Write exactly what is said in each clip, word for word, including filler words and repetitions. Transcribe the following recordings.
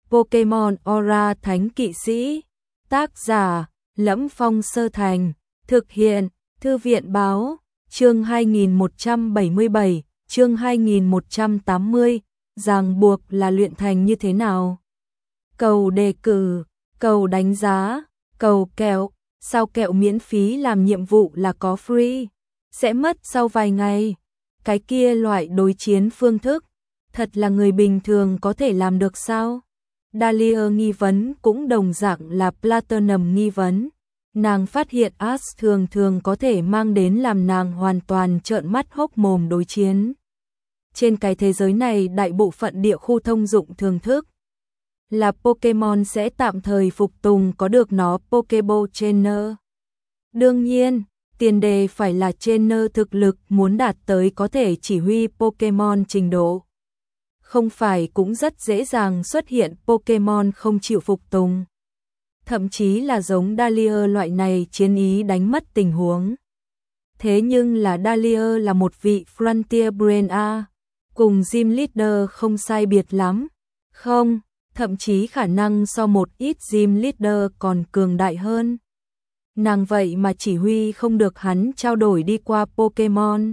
Pokemon Aura Thánh Kỵ Sĩ. Tác giả: Lẫm Phong Sơ Thành. Thực hiện: Thư viện báo. Chương hai nghìn một trăm bảy mươi bảy, chương hai nghìn một trăm tám mươi. Ràng buộc là luyện thành như thế nào? Cầu đề cử, cầu đánh giá, cầu kẹo. Sao kẹo miễn phí làm nhiệm vụ là có free? Sẽ mất sau vài ngày. Cái kia loại đối chiến phương thức, thật là người bình thường có thể làm được sao? Dahlia nghi vấn cũng đồng dạng là Platinum nghi vấn. Nàng phát hiện Ash thường thường có thể mang đến làm nàng hoàn toàn trợn mắt hốc mồm đối chiến. Trên cái thế giới này đại bộ phận địa khu thông dụng thường thức là Pokemon sẽ tạm thời phục tùng có được nó Pokéball Trainer. Đương nhiên, tiền đề phải là trainer thực lực muốn đạt tới có thể chỉ huy Pokemon trình độ. Không phải cũng rất dễ dàng xuất hiện Pokemon không chịu phục tùng. Thậm chí là giống Dahlia loại này chiến ý đánh mất tình huống. Thế nhưng là Dahlia là một vị Frontier Brain A, cùng Gym Leader không sai biệt lắm. Không, thậm chí khả năng so một ít Gym Leader còn cường đại hơn. Nàng vậy mà chỉ huy không được hắn trao đổi đi qua Pokemon.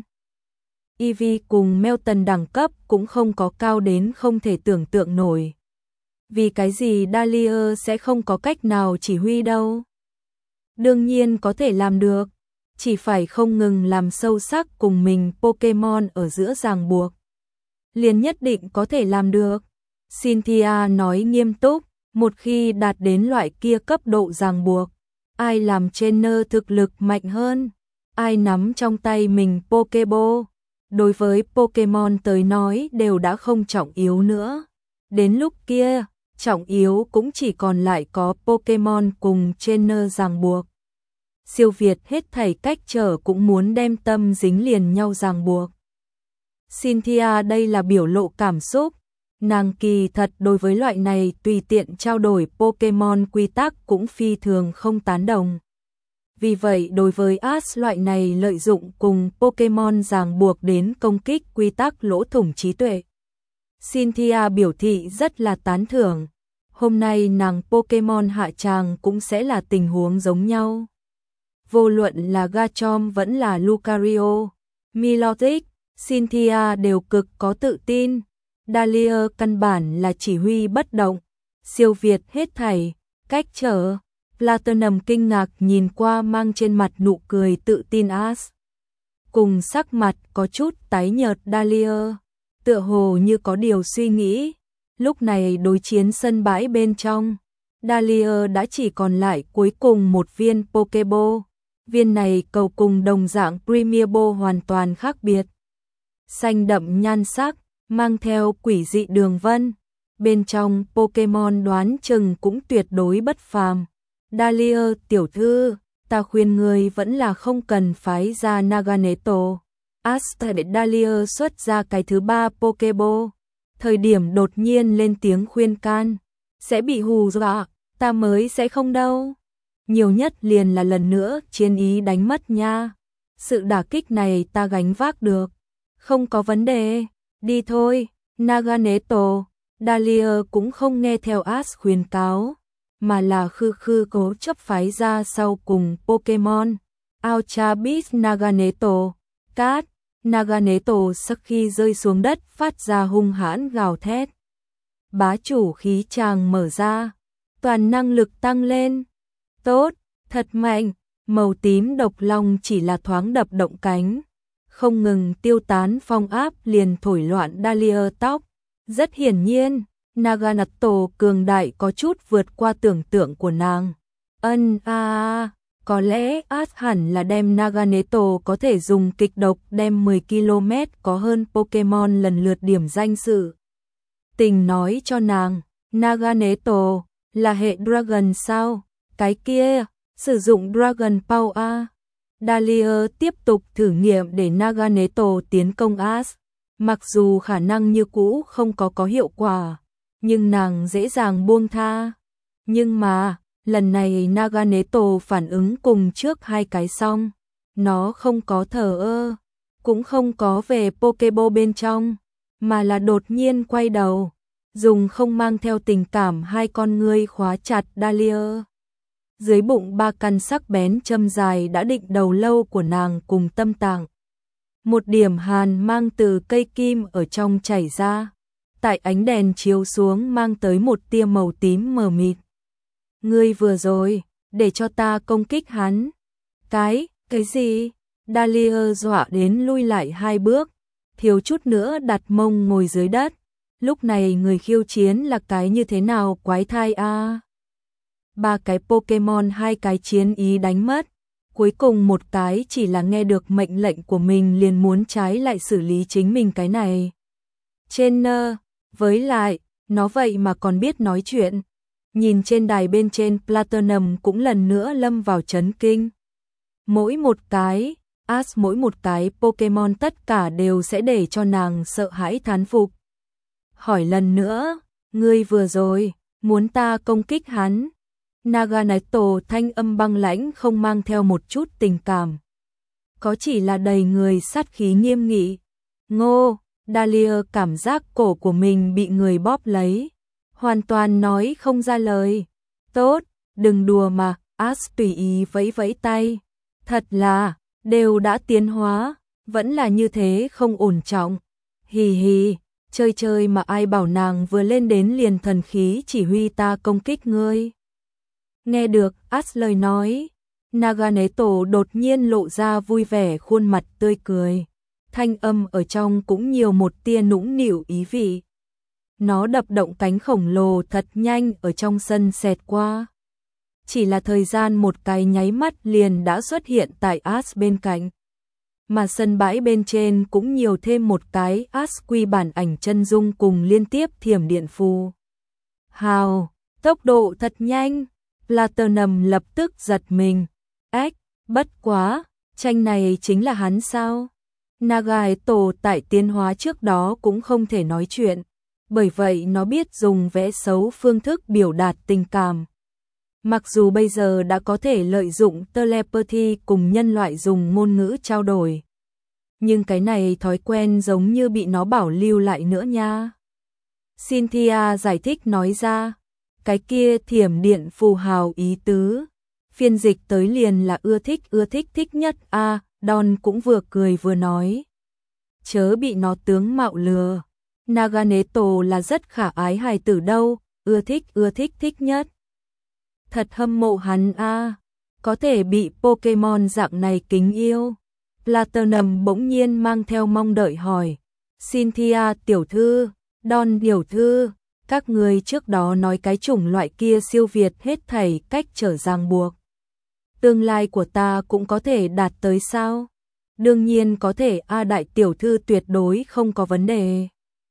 Eevee cùng Melton đẳng cấp cũng không có cao đến không thể tưởng tượng nổi. Vì cái gì Dahlia sẽ không có cách nào chỉ huy đâu? Đương nhiên có thể làm được, chỉ phải không ngừng làm sâu sắc cùng mình Pokemon ở giữa ràng buộc. Liền nhất định có thể làm được. Cynthia nói nghiêm túc, một khi đạt đến loại kia cấp độ ràng buộc, ai làm trainer thực lực mạnh hơn, ai nắm trong tay mình Pokéball, đối với Pokemon tới nói đều đã không trọng yếu nữa. Đến lúc kia, trọng yếu cũng chỉ còn lại có Pokemon cùng trainer ràng buộc. Siêu việt hết thảy cách trở cũng muốn đem tâm dính liền nhau ràng buộc. Cynthia đây là biểu lộ cảm xúc. Nàng kỳ thật đối với loại này tùy tiện trao đổi Pokemon quy tắc cũng phi thường không tán đồng. Vì vậy đối với Ash loại này lợi dụng cùng Pokemon ràng buộc đến công kích quy tắc lỗ thủng trí tuệ, Cynthia biểu thị rất là tán thưởng. Hôm nay nàng Pokemon hạ tràng cũng sẽ là tình huống giống nhau. Vô luận là Garchomp vẫn là Lucario, Milotic, Cynthia đều cực có tự tin. Dahlia căn bản là chỉ huy bất động, siêu việt hết thảy, cách trở. Platinum kinh ngạc nhìn qua mang trên mặt nụ cười tự tin Ash. Cùng sắc mặt có chút tái nhợt Dahlia, tựa hồ như có điều suy nghĩ. Lúc này đối chiến sân bãi bên trong, Dahlia đã chỉ còn lại cuối cùng một viên Pokéball. Viên này cầu cùng đồng dạng Premier Ball hoàn toàn khác biệt. Xanh đậm nhan sắc, mang theo quỷ dị đường vân. Bên trong Pokemon đoán chừng cũng tuyệt đối bất phàm. Dahlia tiểu thư, ta khuyên người vẫn là không cần phái ra Naganeto. Asta để Dahlia xuất ra cái thứ ba Pokéball. Thời điểm đột nhiên lên tiếng khuyên can. Sẽ bị hù dọa, ta mới sẽ không đâu. Nhiều nhất liền là lần nữa chiến ý đánh mất nha. Sự đả kích này ta gánh vác được. Không có vấn đề, đi thôi, Naganeto. Dahlia cũng không nghe theo Ash khuyên cáo, mà là khư khư cố chấp phái ra sau cùng Pokemon. Ultra Beast Naganeto. Cát, Naganeto sau khi rơi xuống đất phát ra hung hãn gào thét. Bá chủ khí tràng mở ra, toàn năng lực tăng lên. Tốt, thật mạnh, màu tím độc long chỉ là thoáng đập động cánh, không ngừng tiêu tán phong áp liền thổi loạn Dahlia tóc. Rất hiển nhiên, Naganeto cường đại có chút vượt qua tưởng tượng của nàng. Ân a à, có lẽ Ash hẳn là đem Naganeto có thể dùng kịch độc đem mười ki lô mét có hơn Pokemon lần lượt điểm danh sự. Tình nói cho nàng, Naganeto là hệ Dragon sao? Cái kia, sử dụng Dragon Power. Dahlia tiếp tục thử nghiệm để Naganeto tiến công Ash. Mặc dù khả năng như cũ không có có hiệu quả, nhưng nàng dễ dàng buông tha. Nhưng mà, lần này Naganeto phản ứng cùng trước hai cái xong. Nó không có thờ ơ, cũng không có về Pokéball bên trong, mà là đột nhiên quay đầu. dùng không mang theo tình cảm hai con ngươi khóa chặt Dahlia. Dưới bụng ba căn sắc bén châm dài đã định đầu lâu của nàng cùng tâm tạng. Một điểm hàn mang từ cây kim ở trong chảy ra, tại ánh đèn chiếu xuống mang tới một tia màu tím mờ mịt. Ngươi vừa rồi, để cho ta công kích hắn. Cái, cái gì? Dahlia dọa đến lui lại hai bước, thiếu chút nữa đặt mông ngồi dưới đất. Lúc này người khiêu chiến là cái như thế nào quái thai a? À? Ba cái Pokemon hai cái chiến ý đánh mất, cuối cùng một cái chỉ là nghe được mệnh lệnh của mình liền muốn trái lại xử lý chính mình cái này. Trên nơ, với lại, nó vậy mà còn biết nói chuyện. Nhìn trên đài bên trên Platinum cũng lần nữa lâm vào chấn kinh. Mỗi một cái, Ash mỗi một cái Pokemon tất cả đều sẽ để cho nàng sợ hãi thán phục. Hỏi lần nữa, ngươi vừa rồi, muốn ta công kích hắn? Naganeto thanh âm băng lãnh không mang theo một chút tình cảm. Có chỉ là đầy người sát khí nghiêm nghị. Ngô, Dahlia cảm giác cổ của mình bị người bóp lấy. Hoàn toàn nói không ra lời. Tốt, đừng đùa mà, Ash tùy ý vẫy vẫy tay. Thật là, đều đã tiến hóa, vẫn là như thế không ổn trọng. Hì hì, chơi chơi mà ai bảo nàng vừa lên đến liền thần khí chỉ huy ta công kích ngươi. Nghe được Ash lời nói, Naganeto đột nhiên lộ ra vui vẻ khuôn mặt tươi cười. Thanh âm ở trong cũng nhiều một tia nũng nịu ý vị. Nó đập động cánh khổng lồ thật nhanh ở trong sân xẹt qua. Chỉ là thời gian một cái nháy mắt liền đã xuất hiện tại Ash bên cạnh. Mà sân bãi bên trên cũng nhiều thêm một cái Ash quy bản ảnh chân dung cùng liên tiếp thiểm điện phù. Hào, tốc độ thật nhanh. Platinum lập tức giật mình. Ếch, bất quá, tranh này chính là hắn sao? Nagaeto tại tiến hóa trước đó cũng không thể nói chuyện. Bởi vậy nó biết dùng vẽ xấu phương thức biểu đạt tình cảm. Mặc dù bây giờ đã có thể lợi dụng telepathy cùng nhân loại dùng ngôn ngữ trao đổi. Nhưng cái này thói quen giống như bị nó bảo lưu lại nữa nha. Cynthia giải thích nói ra. Cái kia thiểm điện phù hào ý tứ. Phiên dịch tới liền là ưa thích ưa thích thích nhất a. À, Don cũng vừa cười vừa nói. Chớ bị nó tướng mạo lừa. Naganeto là rất khả ái hài tử đâu, ưa thích ưa thích thích nhất. Thật hâm mộ hắn a, à, có thể bị Pokemon dạng này kính yêu. Platinum bỗng nhiên mang theo mong đợi hỏi. Cynthia tiểu thư, Don tiểu thư, các người trước đó nói cái chủng loại kia siêu việt hết thảy cách trở ràng buộc. Tương lai của ta cũng có thể đạt tới sao? Đương nhiên có thể a đại tiểu thư tuyệt đối không có vấn đề.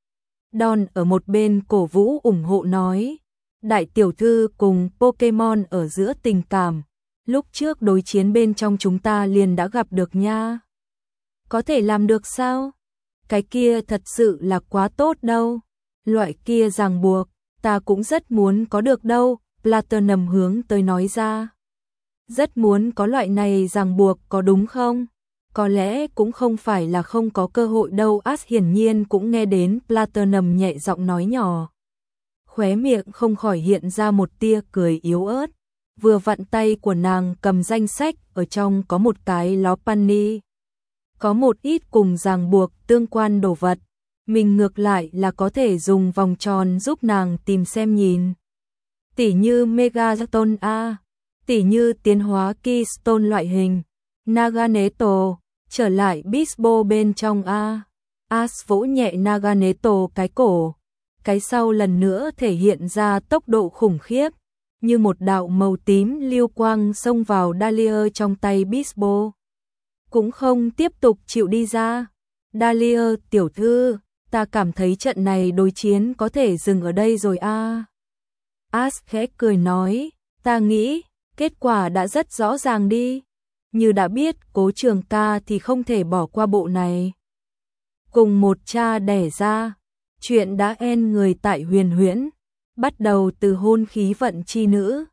Don ở một bên cổ vũ ủng hộ nói. Đại tiểu thư cùng Pokemon ở giữa tình cảm. Lúc trước đối chiến bên trong chúng ta liền đã gặp được nha. Có thể làm được sao? Cái kia thật sự là quá tốt đâu. Loại kia ràng buộc, ta cũng rất muốn có được đâu. Platinum hướng tới nói ra. Rất muốn có loại này ràng buộc có đúng không? Có lẽ cũng không phải là không có cơ hội đâu. Ash hiển nhiên cũng nghe đến Platinum nhẹ giọng nói nhỏ. Khóe miệng không khỏi hiện ra một tia cười yếu ớt. Vừa vặn tay của nàng cầm danh sách, ở trong có một cái ló panni. Có một ít cùng ràng buộc tương quan đồ vật. Mình ngược lại là có thể dùng vòng tròn giúp nàng tìm xem nhìn. Tỉ như Megastone A, tỉ như tiến hóa Keystone loại hình. Naganeto, trở lại Bisbo bên trong A. Ash vỗ nhẹ Naganeto cái cổ. Cái sau lần nữa thể hiện ra tốc độ khủng khiếp. Như một đạo màu tím lưu quang xông vào Dahlia trong tay Bisbo. Cũng không tiếp tục chịu đi ra. Dahlia tiểu thư, ta cảm thấy trận này đối chiến có thể dừng ở đây rồi a. À. Ash khẽ cười nói, ta nghĩ, kết quả đã rất rõ ràng đi. Như đã biết Cố Trường ca thì không thể bỏ qua bộ này. Cùng một cha đẻ ra, chuyện đã en người tại huyền huyễn, bắt đầu từ hôn khí vận chi nữ.